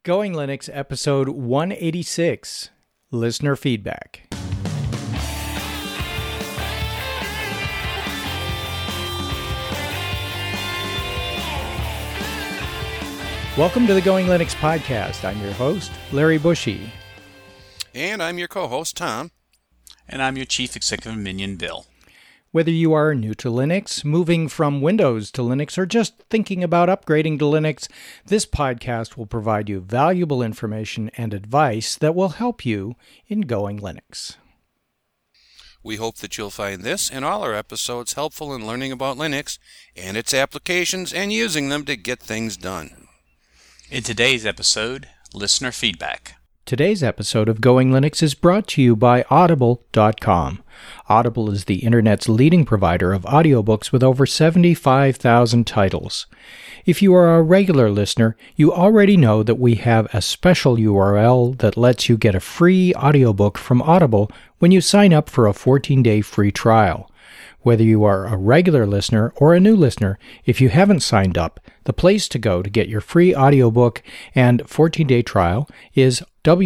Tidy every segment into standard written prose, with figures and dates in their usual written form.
Going Linux, episode 186, Listener Feedback. Welcome to the Going Linux podcast. I'm your host, Larry Bushy. And I'm your co-host, Tom. And I'm your Chief Executive Minion, Bill. Whether you are new to Linux, moving from Windows to Linux, or just thinking about upgrading to Linux, this podcast will provide you valuable information and advice that will help you in Going Linux. We hope that you'll find this and all our episodes helpful in learning about Linux and its applications and using them to get things done. In today's episode, listener feedback. Today's episode of Going Linux is brought to you by Audible.com. Audible is the internet's leading provider of audiobooks with over 75,000 titles. If you are a regular listener, you already know that we have a special URL that lets you get a free audiobook from Audible when you sign up for a 14-day free trial. Whether you are a regular listener or a new listener, if you haven't signed up, the place to go to get your free audiobook and 14-day trial is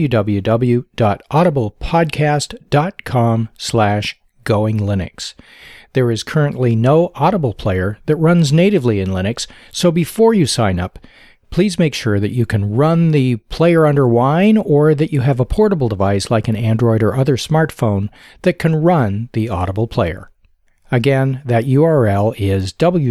www.audiblepodcast.com/goinglinux. There is currently no Audible player that runs natively in Linux, so before you sign up, please make sure that you can run the player under Wine or that you have a portable device like an Android or other smartphone that can run the Audible player. Again, that URL is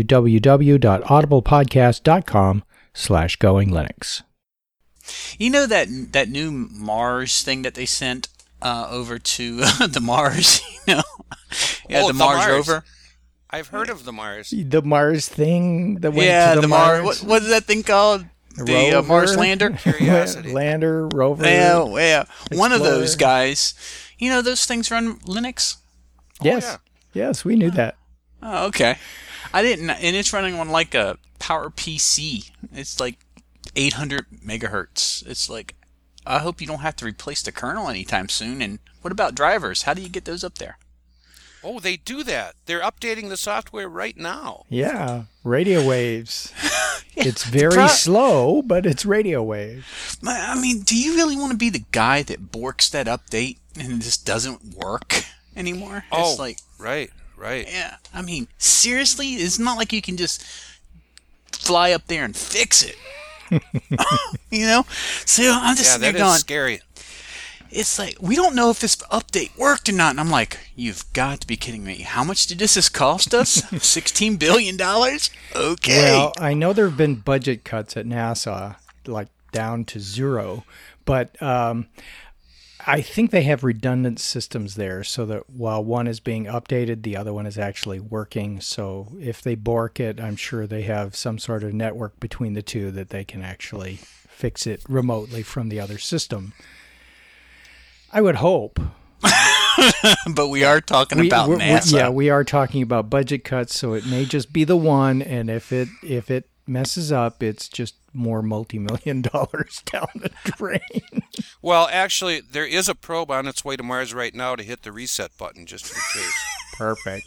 www.audiblepodcast.com/goinglinux. You know that new Mars thing that they sent over to the Mars, the Mars rover? I've heard of the Mars. The Mars thing that went to the Mars? What is that thing called? The Mars lander? Curiosity. Lander, rover. Yeah. One of Explorer. those guys. You know those things run Linux? Yes. Oh, yeah. Yes, we knew that. Oh, okay. I didn't, and it's running on like a PowerPC. It's like 800 megahertz. It's like, I hope you don't have to replace the kernel anytime soon. And what about drivers? How do you get those up there? Oh, they do that. They're updating the software right now. Yeah, radio waves. It's very slow, but it's radio waves. I mean, do you really want to be the guy that borks that update and it just doesn't work anymore? It's like, right. yeah. I mean, seriously? It's not like you can just fly up there and fix it. You know? So I'm just that going, is scary. it's like, we don't know if this update worked or not. And I'm like, you've got to be kidding me. How much did this cost us? $16 billion? Okay. Well, I know there have been budget cuts at NASA, like down to zero, but I think they have redundant systems there so that while one is being updated, the other one is actually working. So if they bork it, I'm sure they have some sort of network between the two that they can actually fix it remotely from the other system. I would hope. But we are talking about NASA. Yeah, we are talking about budget cuts, so it may just be the one, and if it messes up, it's just more multi-million dollars down the drain. Well, actually, there is a probe on its way to Mars right now to hit the reset button just in case. Perfect.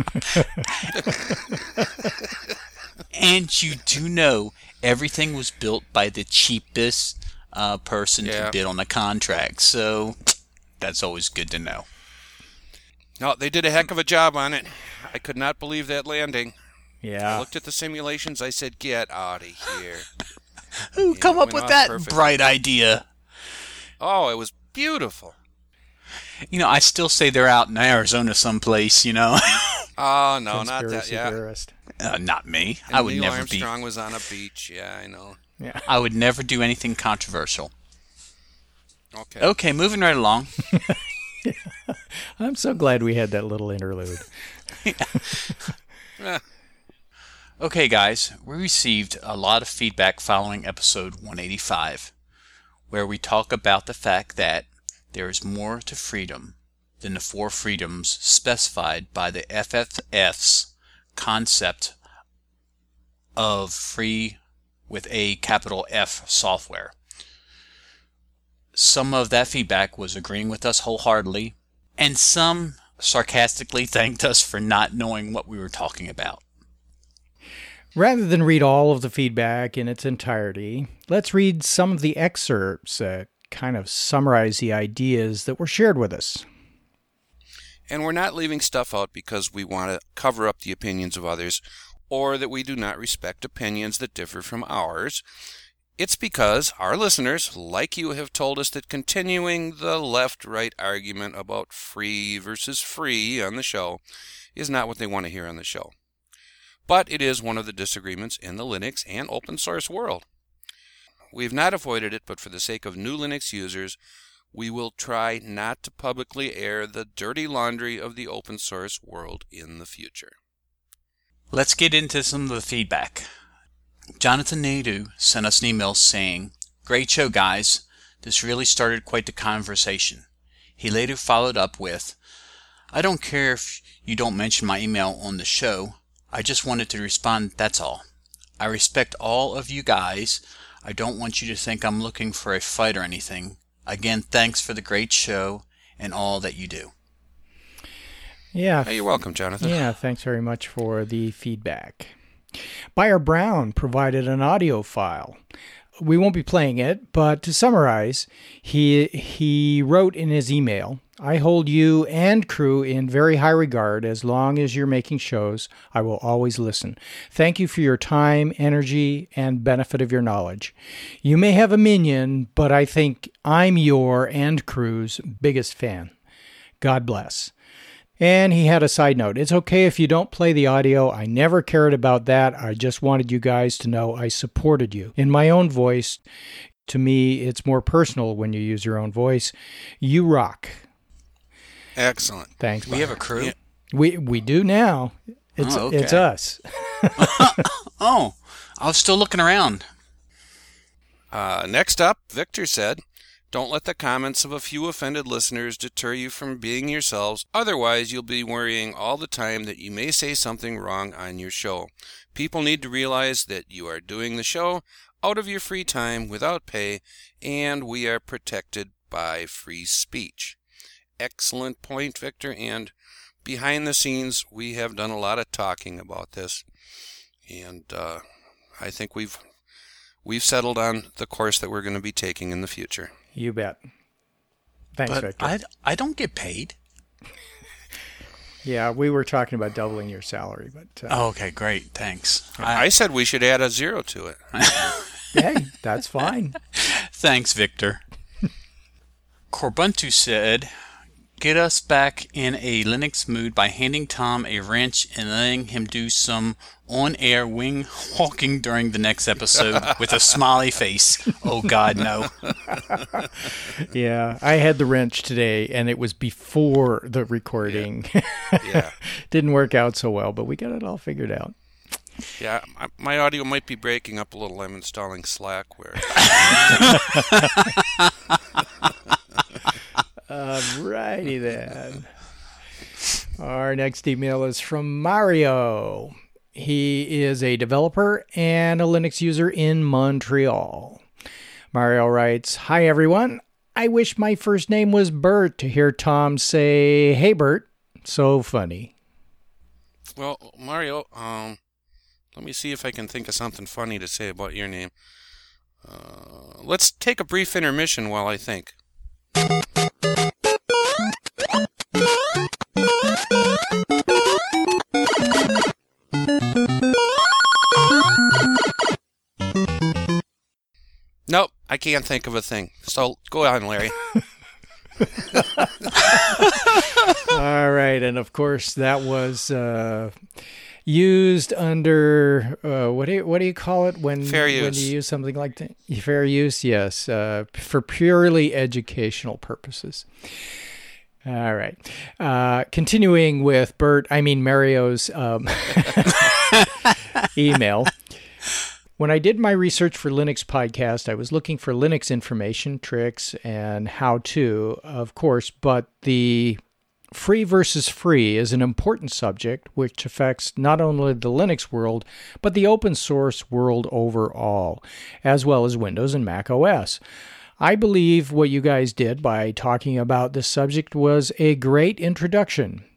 And you do know everything was built by the cheapest person to bid on the contract. So that's always good to know. No, they did a heck of a job on it. I could not believe that landing. Yeah. I looked at the simulations. I said, get out of here. Who come up with that bright idea? Oh, it was beautiful. You know, I still say they're out in Arizona someplace, you know. Oh, no, not that. Yeah. Theorist. Not me. And I would Neil never Armstrong was on a beach. Yeah, I know. Yeah. I would never do anything controversial. Okay, moving right along. I'm so glad we had that little interlude. Okay, guys, we received a lot of feedback following episode 185, where we talk about the fact that there is more to freedom than the 4 freedoms specified by the FFF's concept of free with a capital F software. Some of that feedback was agreeing with us wholeheartedly, and some sarcastically thanked us for not knowing what we were talking about. Rather than read all of the feedback in its entirety, let's read some of the excerpts that kind of summarize the ideas that were shared with us. And we're not leaving stuff out because we want to cover up the opinions of others or that we do not respect opinions that differ from ours. It's because our listeners, like you, have told us that continuing the left-right argument about free versus free on the show is not what they want to hear on the show. But it is one of the disagreements in the Linux and open source world. We've not avoided it, but for the sake of new Linux users, we will try not to publicly air the dirty laundry of the open source world in the future. Let's get into some of the feedback. Jonathan Naidu sent us an email saying, "Great show, guys. This really started quite the conversation." He later followed up with, "I don't care if you don't mention my email on the show. I just wanted to respond, that's all. I respect all of you guys. I don't want you to think I'm looking for a fight or anything. Again, thanks for the great show and all that you do." Yeah. Hey, you're welcome, Jonathan. Yeah, thanks very much for the feedback. Buyer Brown provided an audio file. We won't be playing it, but to summarize, he wrote in his email, "I hold you and crew in very high regard. As long as you're making shows, I will always listen. Thank you for your time, energy, and benefit of your knowledge. You may have a minion, but I think I'm your and crew's biggest fan. God bless." And he had a side note. "It's okay if you don't play the audio. I never cared about that. I just wanted you guys to know I supported you. In my own voice, to me, it's more personal when you use your own voice. You rock." Excellent. Thanks. We have a crew? Yeah. We do now. It's us. Oh, I was still looking around. Next up, Victor said, "Don't let the comments of a few offended listeners deter you from being yourselves. Otherwise, you'll be worrying all the time that you may say something wrong on your show. People need to realize that you are doing the show out of your free time without pay, and we are protected by free speech." Excellent point, Victor, and behind the scenes, we have done a lot of talking about this, and I think we've settled on the course that we're going to be taking in the future. You bet. Thanks, But Victor. I don't get paid. Yeah, we were talking about doubling your salary, but Oh, okay, great. Thanks. I said we should add a 0 to it. hey, that's fine. Thanks, Victor. Corbuntu said, "Get us back in a Linux mood by handing Tom a wrench and letting him do some on-air wing walking during the next episode with a smiley face. Oh, God, no." Yeah, I had the wrench today, and it was before the recording. Yeah. Didn't work out so well, but we got it all figured out. Yeah, my audio might be breaking up a little. I'm installing Slackware. Alrighty then. Our next email is from Mario. He is a developer and a Linux user in Montreal. Mario writes, "Hi everyone. I wish my first name was Bert to hear Tom say, 'Hey Bert.' So funny." Well, Mario, let me see if I can think of something funny to say about your name. Let's take a brief intermission while I think. Nope, I can't think of a thing. So go on, Larry. All right, and of course that was used under what do you call it when Fair use. when you use something like that? Fair use, yes, for purely educational purposes. All right, continuing with Mario's email. When I did my research for Linux podcast, I was looking for Linux information, tricks, and how-to, of course, but the free versus free is an important subject which affects not only the Linux world, but the open source world overall, as well as Windows and Mac OS. I believe what you guys did by talking about this subject was a great introduction.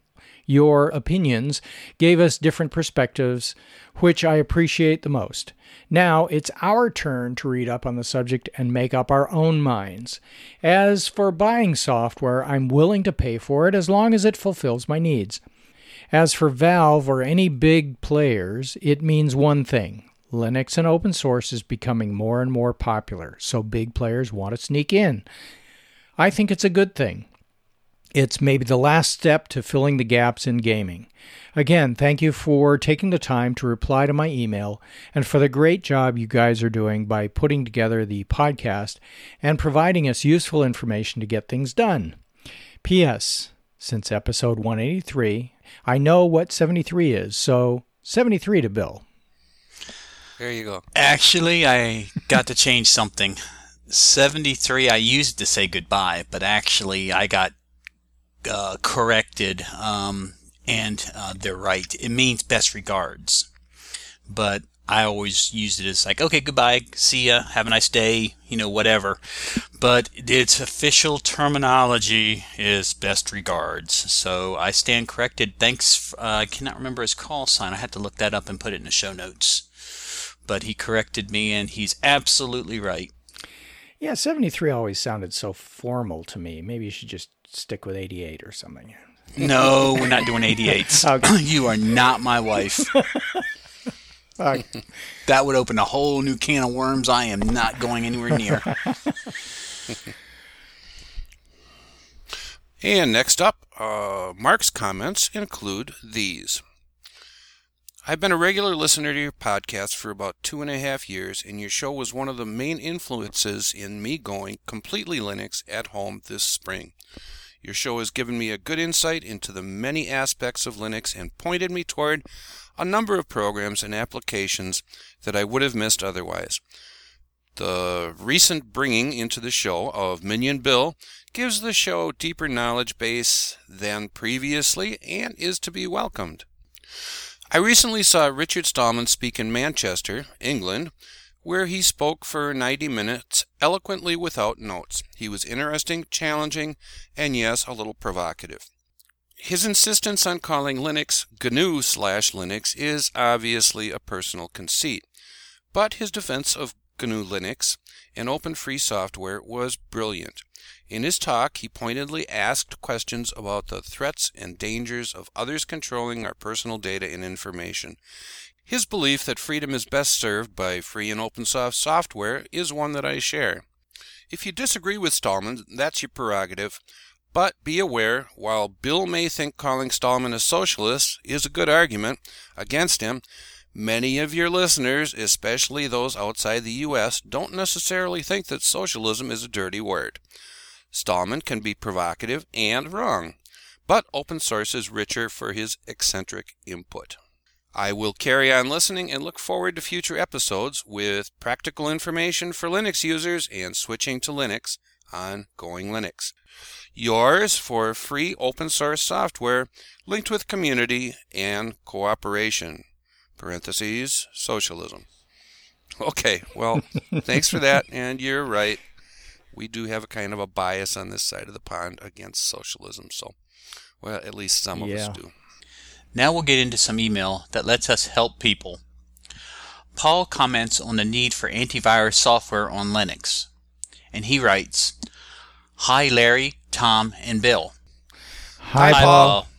Your opinions gave us different perspectives, which I appreciate the most. Now it's our turn to read up on the subject and make up our own minds. As for buying software, I'm willing to pay for it as long as it fulfills my needs. As for Valve or any big players, it means one thing. Linux and open source is becoming more and more popular, so big players want to sneak in. I think it's a good thing. It's maybe the last step to filling the gaps in gaming. Again, thank you for taking the time to reply to my email and for the great job you guys are doing by putting together the podcast and providing us useful information to get things done. P.S. Since episode 183, I know what 73 is, so 73 to Bill. There you go. Actually, I got to change something. 73, I used to say goodbye, but actually I got corrected, and they're right. It means best regards. But I always used it as like, okay, goodbye, see ya, have a nice day, whatever. But its official terminology is best regards. So I stand corrected. Thanks. I cannot remember his call sign. I had to look that up and put it in the show notes. But he corrected me, and he's absolutely right. Yeah, 73 always sounded so formal to me. Maybe you should just stick with 88 or something. No, we're not doing 88s. Okay. You are not my wife. Okay. That would open a whole new can of worms I am not going anywhere near. And next up, Mark's comments include these. I've been a regular listener to your podcast for about 2.5 years, and your show was one of the main influences in me going completely Linux at home this spring. Your show has given me a good insight into the many aspects of Linux and pointed me toward a number of programs and applications that I would have missed otherwise. The recent bringing into the show of Minion Bill gives the show a deeper knowledge base than previously and is to be welcomed. I recently saw Richard Stallman speak in Manchester, England, where he spoke for 90 minutes eloquently without notes. He was interesting, challenging, and yes, a little provocative. His insistence on calling Linux GNU/Linux is obviously a personal conceit, but his defense of GNU Linux and open free software was brilliant. In his talk, he pointedly asked questions about the threats and dangers of others controlling our personal data and information. His belief that freedom is best served by free and open source software is one that I share. If you disagree with Stallman, that's your prerogative, but be aware, while Bill may think calling Stallman a socialist is a good argument against him, many of your listeners, especially those outside the U.S., don't necessarily think that socialism is a dirty word. Stallman can be provocative and wrong, but open source is richer for his eccentric input. I will carry on listening and look forward to future episodes with practical information for Linux users and switching to Linux on Going Linux. Yours for free open source software linked with community and cooperation. Parentheses, socialism. Okay, well, thanks for that, and you're right. We do have a kind of a bias on this side of the pond against socialism, so, well, at least some of us do. Now we'll get into some email that lets us help people. Paul comments on the need for antivirus software on Linux, and he writes, Hi Larry, Tom, and Bill. Hi Paul.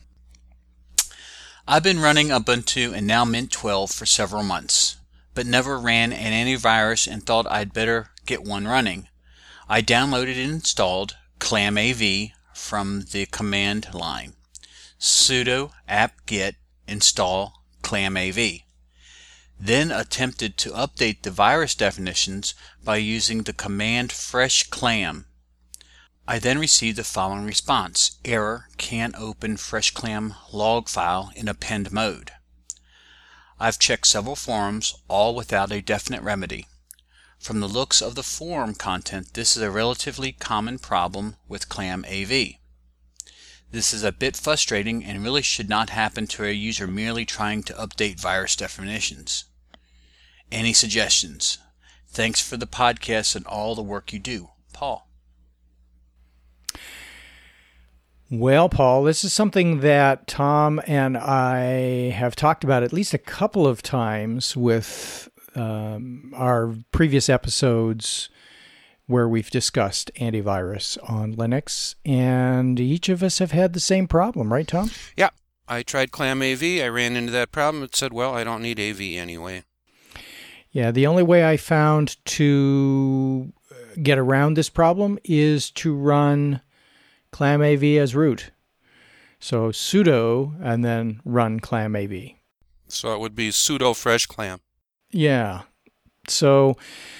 I've been running Ubuntu and now Mint 12 for several months, but never ran an antivirus and thought I'd better get one running. I downloaded and installed ClamAV from the command line. Sudo apt-get install ClamAV. Then attempted to update the virus definitions by using the command freshclam. I then received the following response: error, can't open freshclam log file in append mode. I've checked several forums, all without a definite remedy. From the looks of the forum content, this is a relatively common problem with ClamAV. This is a bit frustrating and really should not happen to a user merely trying to update virus definitions. Any suggestions? Thanks for the podcast and all the work you do. Paul. Well, Paul, this is something that Tom and I have talked about at least a couple of times with our previous episodes where we've discussed antivirus on Linux, and each of us have had the same problem, right, Tom? Yeah, I tried ClamAV. I ran into that problem. It said, well, I don't need AV anyway. Yeah, the only way I found to get around this problem is to run ClamAV as root. So sudo and then run ClamAV. So it would be sudo fresh clam. Yeah. So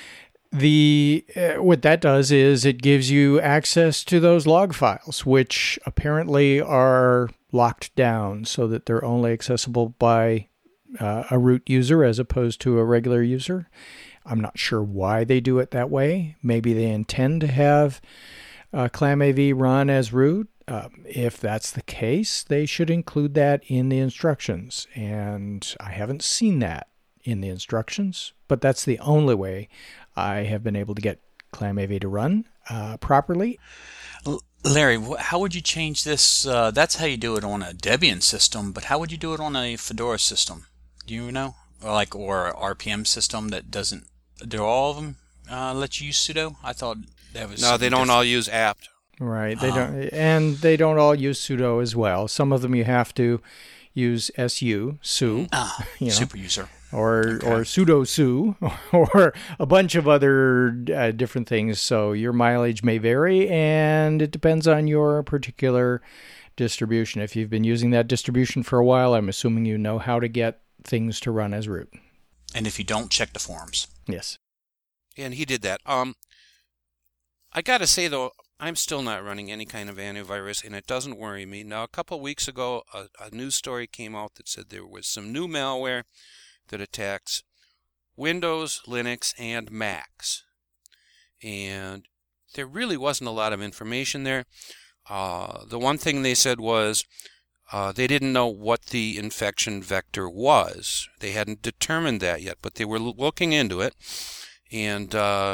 what that does is it gives you access to those log files, which apparently are locked down so that they're only accessible by a root user as opposed to a regular user. I'm not sure why they do it that way. Maybe they intend to have ClamAV run as root. If that's the case, they should include that in the instructions. And I haven't seen that in the instructions, but that's the only way I have been able to get ClamAV to run properly. Larry, how would you change this? That's how you do it on a Debian system, but how would you do it on a Fedora system? Do you know? Or RPM system that doesn't... Do all of them let you use sudo? I thought that was... No, they don't all use apt. Right. They don't, and they don't all use sudo as well. Some of them you have to use su, super user. Or sudo su, or a bunch of other different things. So your mileage may vary, and it depends on your particular distribution. If you've been using that distribution for a while, I'm assuming you know how to get things to run as root. And if you don't, check the forums. Yes. And he did that. I got to say, though, I'm still not running any kind of antivirus, and it doesn't worry me. Now, a couple of weeks ago, a news story came out that said there was some new malware that attacks Windows, Linux, and Macs. And there really wasn't a lot of information there. The one thing they said was they didn't know what the infection vector was. They hadn't determined that yet, but they were looking into it. And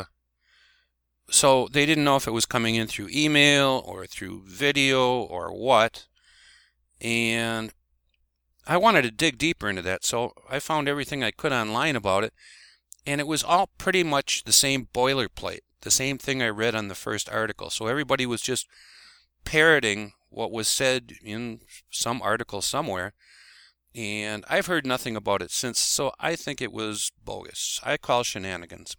so they didn't know if it was coming in through email or through video or what. And I wanted to dig deeper into that, so I found everything I could online about it, and it was all pretty much the same boilerplate, the same thing I read on the first article. So everybody was just parroting what was said in some article somewhere, and I've heard nothing about it since, so I think it was bogus. I call shenanigans.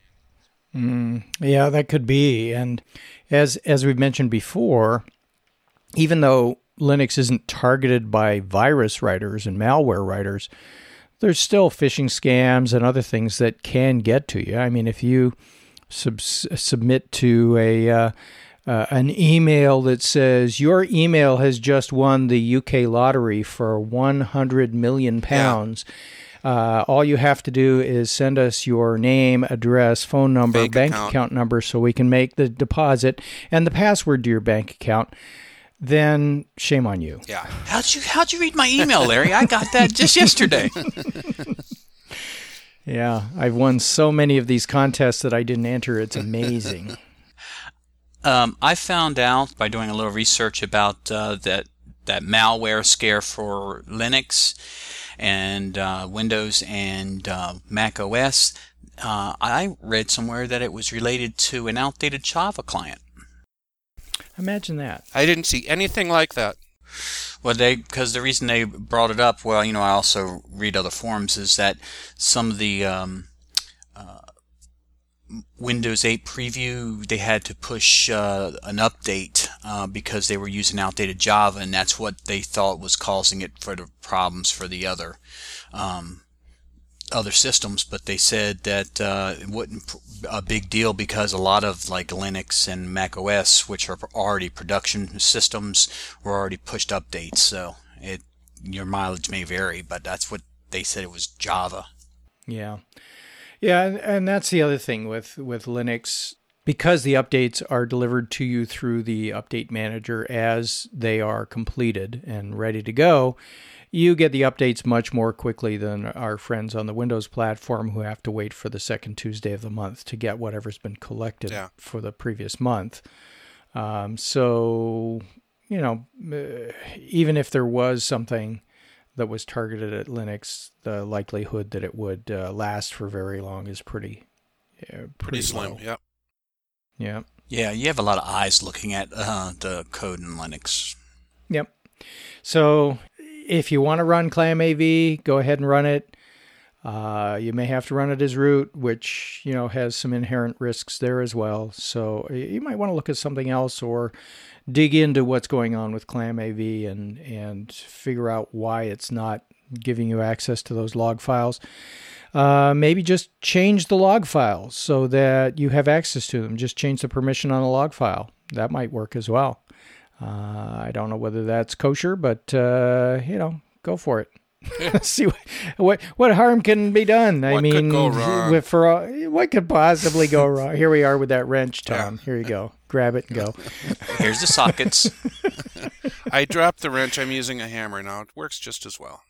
Yeah, that could be. And as we've mentioned before, even though Linux isn't targeted by virus writers and malware writers, there's still phishing scams and other things that can get to you. I mean, if you submit to an email that says your email has just won the UK lottery for £100 million, all you have to do is send us your name, address, phone number, bank account number so we can make the deposit and the password to your bank account, then shame on you. Yeah. How'd you read my email, Larry? I got that just yesterday. Yeah, I've won so many of these contests that I didn't enter. It's amazing. I found out by doing a little research about that malware scare for Linux and Windows and Mac OS. I read somewhere that it was related to an outdated Java client. Imagine that. I didn't see anything like that. Well, because the reason they brought it up, well, I also read other forums, is that some of the Windows 8 preview, they had to push an update because they were using outdated Java, and that's what they thought was causing it for the problems for the other systems. But they said that it wasn't a big deal because a lot of like Linux and Mac OS, which are already production systems, were already pushed updates. So your mileage may vary, but that's what they said. It was Java. Yeah. Yeah, and that's the other thing with Linux. Because the updates are delivered to you through the update manager as they are completed and ready to go, you get the updates much more quickly than our friends on the Windows platform who have to wait for the second Tuesday of the month to get whatever's been collected for the previous month. So even if there was something that was targeted at Linux, the likelihood that it would last for very long is pretty slim. low. Yep. Yeah. Yeah, you have a lot of eyes looking at the code in Linux. Yep. So if you want to run ClamAV, go ahead and run it. You may have to run it as root, which, has some inherent risks there as well. So you might want to look at something else or dig into what's going on with ClamAV and figure out why it's not giving you access to those log files. Maybe just change the log files so that you have access to them. Just change the permission on the log file. That might work as well. I don't know whether that's kosher, but, go for it. See what harm can be done. What could go wrong? What could possibly go wrong? Here we are with that wrench, Tom. Yeah. Here you go. Grab it and go. Here's the sockets. I dropped the wrench. I'm using a hammer now. It works just as well.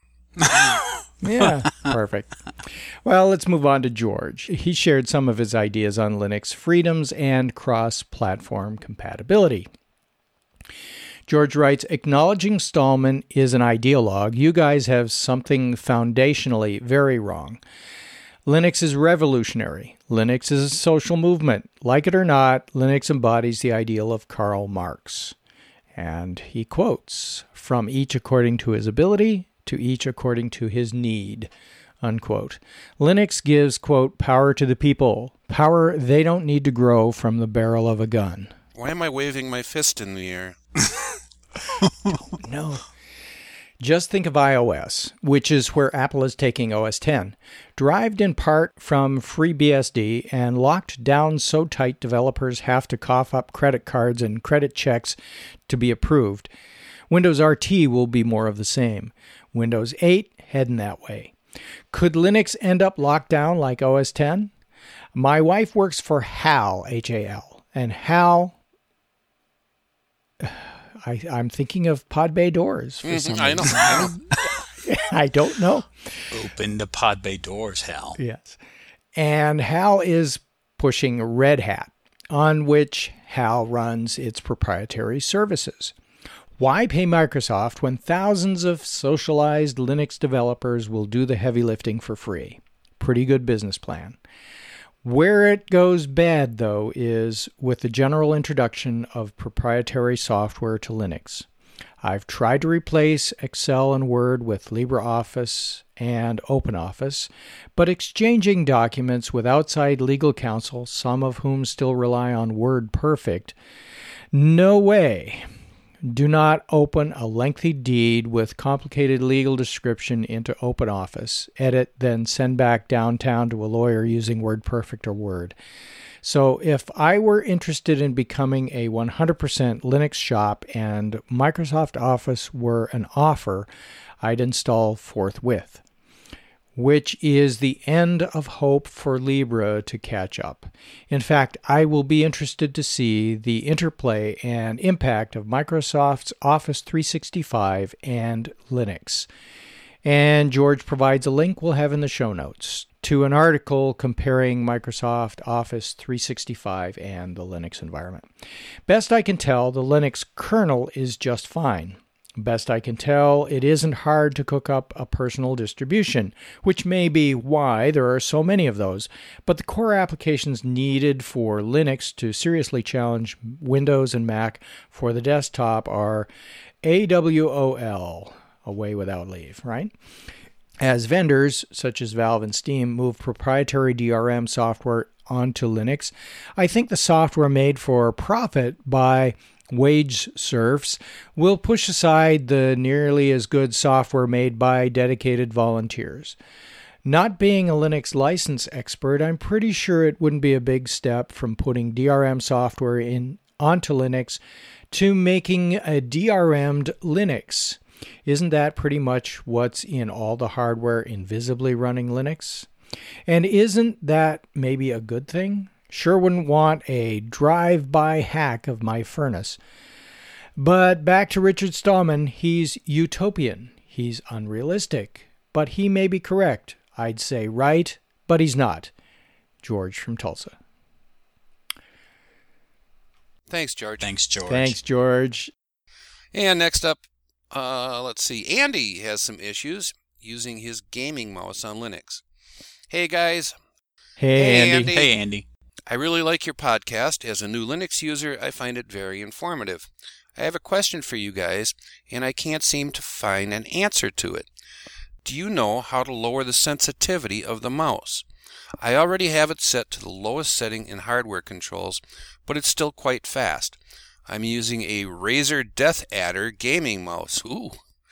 Yeah, perfect. Well, let's move on to George. He shared some of his ideas on Linux freedoms and cross-platform compatibility. George writes, acknowledging Stallman is an ideologue. You guys have something foundationally very wrong. Linux is revolutionary. Linux is a social movement. Like it or not, Linux embodies the ideal of Karl Marx. And he quotes, from each according to his ability, to each according to his need, unquote. Linux gives, quote, power to the people, power they don't need to grow from the barrel of a gun. Why am I waving my fist in the air? Don't know. Just think of iOS, which is where Apple is taking OS X, derived in part from FreeBSD and locked down so tight developers have to cough up credit cards and credit checks to be approved. Windows RT will be more of the same. Windows 8 heading that way. Could Linux end up locked down like OS X? My wife works for HAL, H-A-L, and HAL... I'm thinking of Pod Bay doors for some reason. I know. I don't know. Open the Pod Bay doors, Hal. Yes. And HAL is pushing Red Hat, on which HAL runs its proprietary services. Why pay Microsoft when thousands of socialized Linux developers will do the heavy lifting for free? Pretty good business plan. Where it goes bad, though, is with the general introduction of proprietary software to Linux. I've tried to replace Excel and Word with LibreOffice and OpenOffice, but exchanging documents with outside legal counsel, some of whom still rely on WordPerfect, no way. Do not open a lengthy deed with complicated legal description into OpenOffice, edit, then send back downtown to a lawyer using WordPerfect or Word. So if I were interested in becoming a 100% Linux shop and Microsoft Office were an offer, I'd install forthwith, which is the end of hope for Libre to catch up. In fact, I will be interested to see the interplay and impact of Microsoft's Office 365 and Linux. And George provides a link we'll have in the show notes to an article comparing Microsoft Office 365 and the Linux environment. Best I can tell, the Linux kernel is just fine. Best I can tell, it isn't hard to cook up a personal distribution, which may be why there are so many of those, but the core applications needed for Linux to seriously challenge Windows and Mac for the desktop are AWOL, away without leave, right? As vendors, such as Valve and Steam, move proprietary DRM software onto Linux, I think the software made for profit by wage serfs will push aside the nearly as good software made by dedicated volunteers. Not being a Linux license expert, I'm pretty sure it wouldn't be a big step from putting DRM software onto Linux to making a DRM'd Linux. Isn't that pretty much what's in all the hardware invisibly running Linux? And isn't that maybe a good thing? Sure wouldn't want a drive-by hack of my furnace. But back to Richard Stallman, he's utopian. He's unrealistic. But he may be correct. I'd say right, but he's not. George from Tulsa. Thanks, George. Thanks, George. Thanks, George. And next up, let's see. Andy has some issues using his gaming mouse on Linux. Hey, guys. Hey, Andy. Hey, Andy. I really like your podcast. As a new Linux user, I find it very informative. I have a question for you guys, and I can't seem to find an answer to it. Do you know how to lower the sensitivity of the mouse? I already have it set to the lowest setting in hardware controls, but it's still quite fast. I'm using a Razer DeathAdder gaming mouse. Ooh.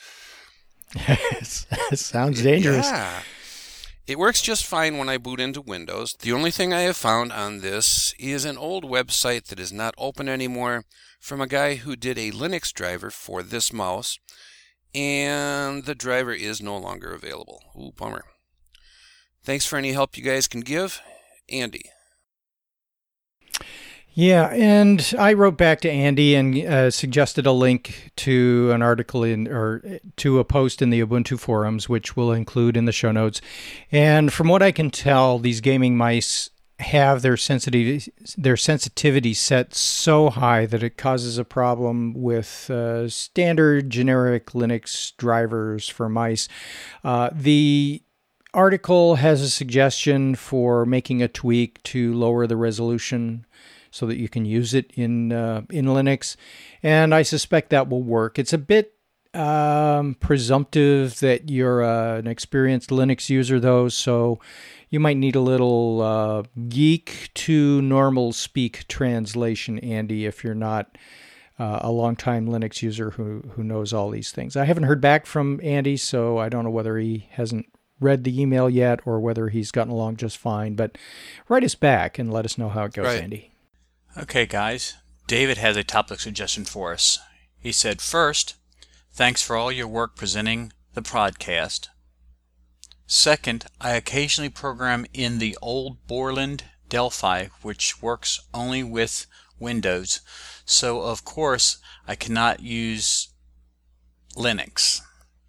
Sounds dangerous. Yeah. It works just fine when I boot into Windows. The only thing I have found on this is an old website that is not open anymore from a guy who did a Linux driver for this mouse, and the driver is no longer available. Ooh, bummer. Thanks for any help you guys can give. Andy. Yeah, and I wrote back to Andy and suggested a link to an article or to a post in the Ubuntu forums, which we'll include in the show notes. And from what I can tell, these gaming mice have their sensitivity set so high that it causes a problem with standard generic Linux drivers for mice. The article has a suggestion for making a tweak to lower the resolution so that you can use it in Linux, and I suspect that will work. It's a bit presumptive that you're an experienced Linux user, though, so you might need a little geek to normal speak translation, Andy, if you're not a longtime Linux user who knows all these things. I haven't heard back from Andy, so I don't know whether he hasn't read the email yet or whether he's gotten along just fine, but write us back and let us know how it goes, Right. Andy. Okay, guys. David has a topic suggestion for us. He said, first, thanks for all your work presenting the podcast. Second, I occasionally program in the old Borland Delphi, which works only with Windows, so of course I cannot use Linux.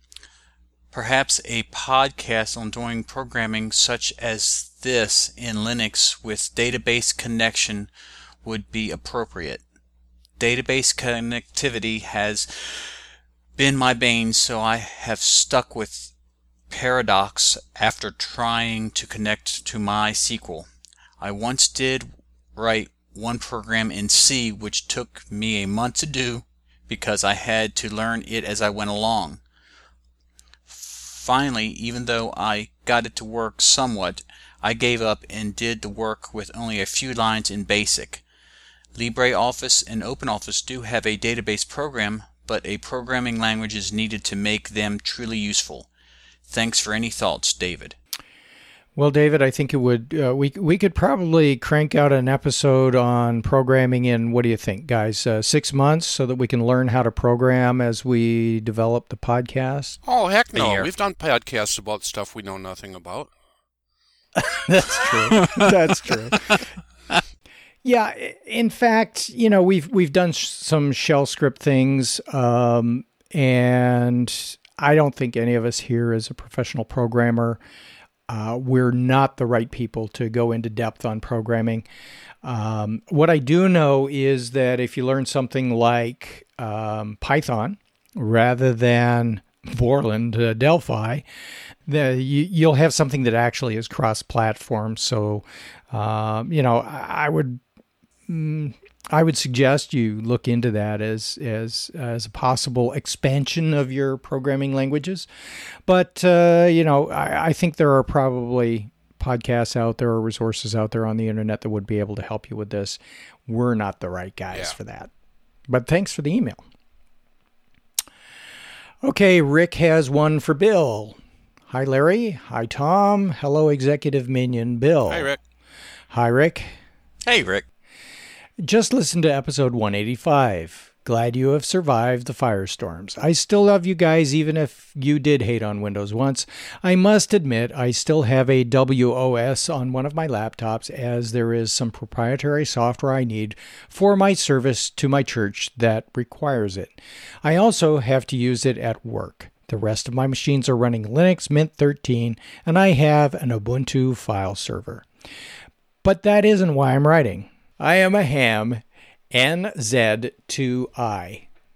Perhaps a podcast on doing programming such as this in Linux with database connection would be appropriate. Database connectivity has been my bane, so I have stuck with Paradox after trying to connect to MySQL. I once did write one program in C which took me a month to do because I had to learn it as I went along. Finally, even though I got it to work somewhat, I gave up and did the work with only a few lines in BASIC. LibreOffice and OpenOffice do have a database program, but a programming language is needed to make them truly useful. Thanks for any thoughts, David. Well, David, I think it would. We could probably crank out an episode on programming in, what do you think, guys? 6 months so that we can learn how to program as we develop the podcast? Oh, heck A no. year. We've done podcasts about stuff we know nothing about. That's true. That's true. Yeah, in fact, we've done some shell script things, and I don't think any of us here is a professional programmer. We're not the right people to go into depth on programming. What I do know is that if you learn something like Python rather than Borland Delphi, you'll have something that actually is cross-platform. So, I would suggest you look into that as a possible expansion of your programming languages. But, I think there are probably podcasts out there or resources out there on the internet that would be able to help you with this. We're not the right guys for that. But thanks for the email. Okay, Rick has one for Bill. Hi, Larry. Hi, Tom. Hello, Executive Minion Bill. Hi, Rick. Hi, Rick. Hey, Rick. Just listen to episode 185. Glad you have survived the firestorms. I still love you guys, even if you did hate on Windows once. I must admit, I still have a WOS on one of my laptops, as there is some proprietary software I need for my service to my church that requires it. I also have to use it at work. The rest of my machines are running Linux Mint 13, and I have an Ubuntu file server. But that isn't why I'm writing. I am a ham NZ2I.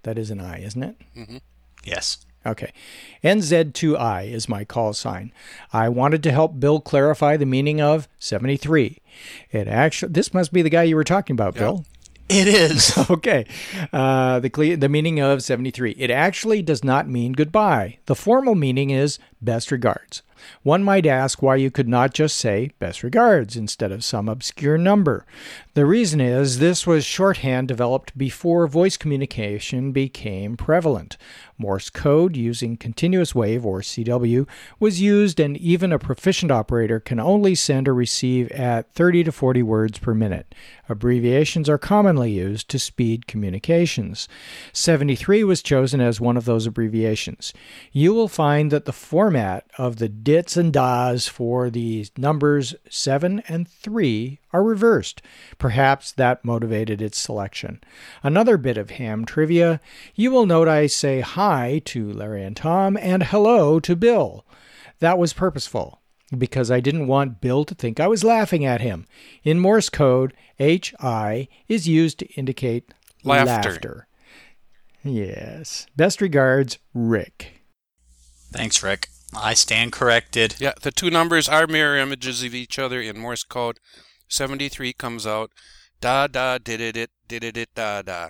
That is an I, isn't it? Mm-hmm. Yes. Okay. NZ2I is my call sign. I wanted to help Bill clarify the meaning of 73. This must be the guy you were talking about, Bill. It is. Okay. The meaning of 73. It actually does not mean goodbye. The formal meaning is best regards. One might ask why you could not just say best regards instead of some obscure number. The reason is this was shorthand developed before voice communication became prevalent. Morse code using continuous wave, or CW, was used, and even a proficient operator can only send or receive at 30 to 40 words per minute. Abbreviations are commonly used to speed communications. 73 was chosen as one of those abbreviations. You will find that the format of the dits and das for the numbers 7 and 3 are reversed. Perhaps that motivated its selection. Another bit of ham trivia, you will note I say hi to Larry and Tom and hello to Bill. That was purposeful, because I didn't want Bill to think I was laughing at him. In Morse code, HI is used to indicate laughter. Yes. Best regards, Rick. Thanks, Rick. I stand corrected. Yeah, the two numbers are mirror images of each other in Morse code. 73 comes out da da did it da da.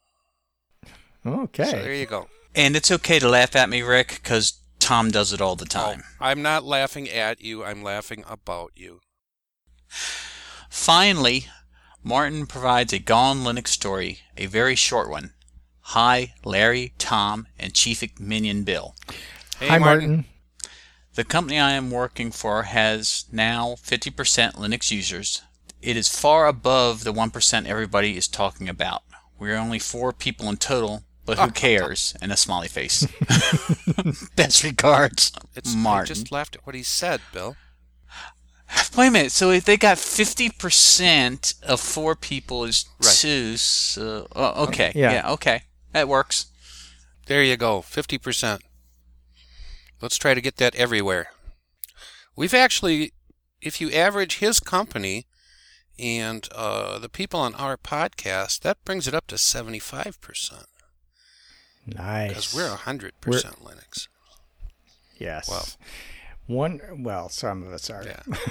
Okay. So there you go. And it's okay to laugh at me, Rick, because Tom does it all the time. Oh, I'm not laughing at you. I'm laughing about you. Finally, Martin provides a Gone Linux story, a very short one. Hi, Larry, Tom, and Chief Minion Bill. Hey, Hi, Martin. The company I am working for has now 50% Linux users. It is far above the 1% everybody is talking about. We're only 4 people in total, but who cares? And a smiley face. Best regards, Martin. I just laughed at what he said, Bill. Wait a minute. So if they got 50% of 4 people is Right. 2. So, okay. Yeah. Yeah, okay. That works. There you go, 50%. Let's try to get that everywhere. We've actually, if you average his company and the people on our podcast, that brings it up to 75%. Nice. Because we're 100% Linux. Yes. Well. Some of us are.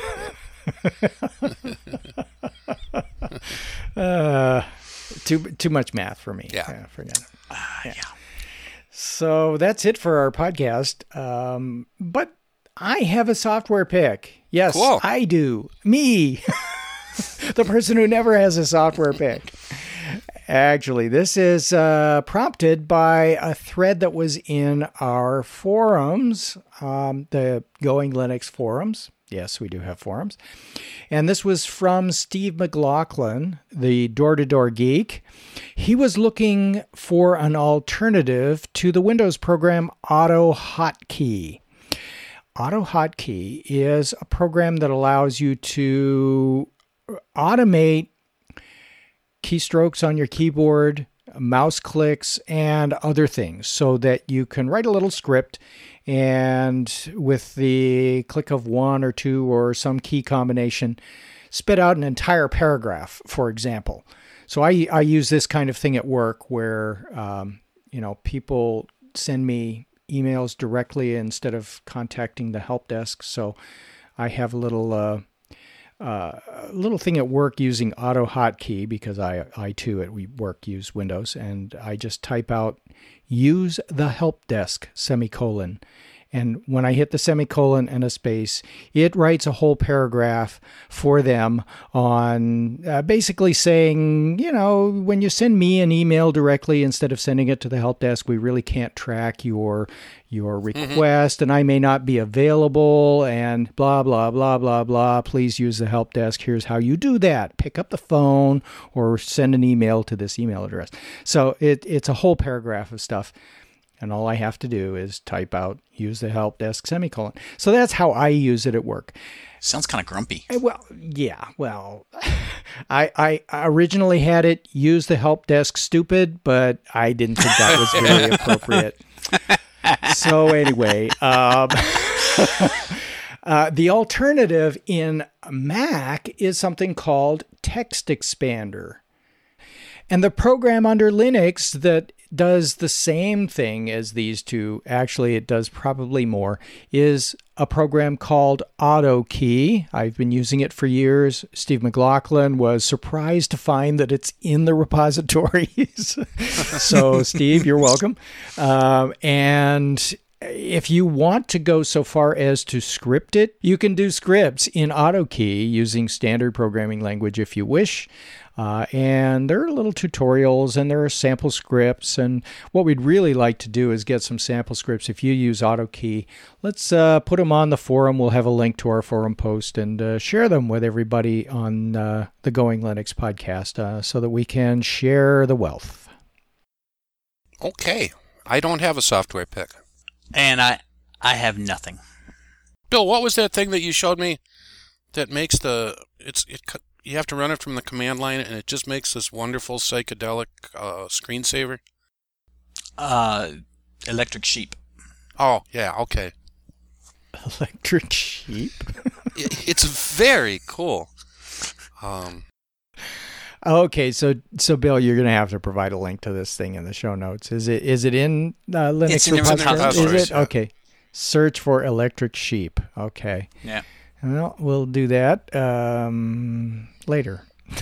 Yeah. Too much math for me. Yeah. Forget it. Yeah. So that's it for our podcast. But I have a software pick. Yes, Cool. I do. Me. The person who never has a software pick. Actually, this is prompted by a thread that was in our forums, the Going Linux forums. Yes, we do have forums. And this was from Steve McLaughlin, the door-to-door geek. He was looking for an alternative to the Windows program AutoHotkey. AutoHotkey is a program that allows you to automate keystrokes on your keyboard, mouse clicks, and other things so that you can write a little script and with the click of 1 or 2 or some key combination, spit out an entire paragraph, for example. So I use this kind of thing at work where, people send me emails directly instead of contacting the help desk. So I have a little thing at work using AutoHotkey because I too at work use Windows, and I just type out use the help desk semicolon. And when I hit the semicolon and a space, it writes a whole paragraph for them on basically saying, when you send me an email directly instead of sending it to the help desk, we really can't track your request, and I may not be available, and blah, blah, blah, blah, blah. Please use the help desk. Here's how you do that. Pick up the phone or send an email to this email address. So it's a whole paragraph of stuff. And all I have to do is type out, use the help desk semicolon. So that's how I use it at work. Sounds kind of grumpy. Well, yeah. Well, I originally had it use the help desk stupid, but I didn't think that was very appropriate. So anyway, the alternative in Mac is something called Text Expander. And the program under Linux that does the same thing as these two. Actually, it does probably more, is a program called AutoKey. I've been using it for years. Steve McLaughlin was surprised to find that it's in the repositories. So, Steve, you're welcome. And if you want to go so far as to script it, you can do scripts in AutoKey using standard programming language if you wish. And there are little tutorials and there are sample scripts. And what we'd really like to do is get some sample scripts. If you use AutoKey, let's put them on the forum. We'll have a link to our forum post and share them with everybody on the Going Linux podcast so that we can share the wealth. Okay. I don't have a software pick. And I have nothing. Bill, what was that thing that you showed me that makes you have to run it from the command line and it just makes this wonderful psychedelic screensaver? Electric Sheep. Oh, yeah, okay. Electric Sheep? It's very cool. Okay, so Bill, you're going to have to provide a link to this thing in the show notes. Is it in Linux? It's in the repositories. Is it? Okay. Search for Electric Sheep. Okay. Yeah. Well, we'll do that later.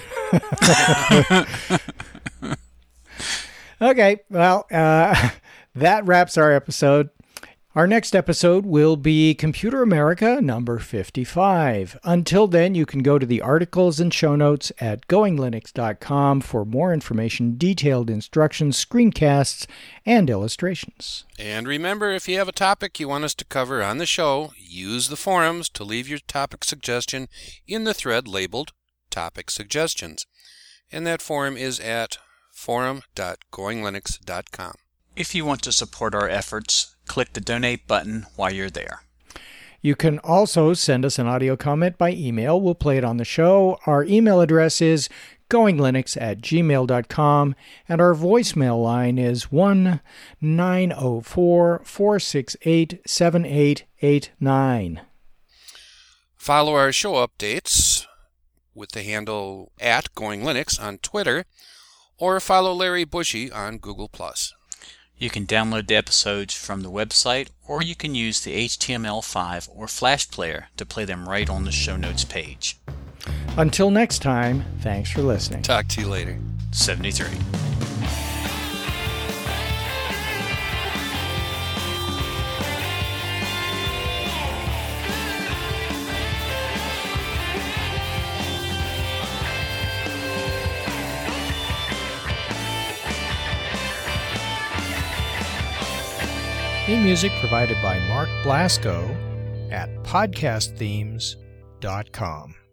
Okay. Well, that wraps our episode. Our next episode will be Computer America number 55. Until then, you can go to the articles and show notes at goinglinux.com for more information, detailed instructions, screencasts, and illustrations. And remember, if you have a topic you want us to cover on the show, use the forums to leave your topic suggestion in the thread labeled Topic Suggestions. And that forum is at forum.goinglinux.com. If you want to support our efforts, click the donate button while you're there. You can also send us an audio comment by email. We'll play it on the show. Our email address is goinglinux@gmail.com, and our voicemail line is 1-904-468-7889. Follow our show updates with the handle @GoingLinux on Twitter, or follow Larry Bushy on Google+. You can download the episodes from the website, or you can use the HTML5 or Flash player to play them right on the show notes page. Until next time, thanks for listening. Talk to you later. 73. Theme music provided by Mark Blasco at podcastthemes.com.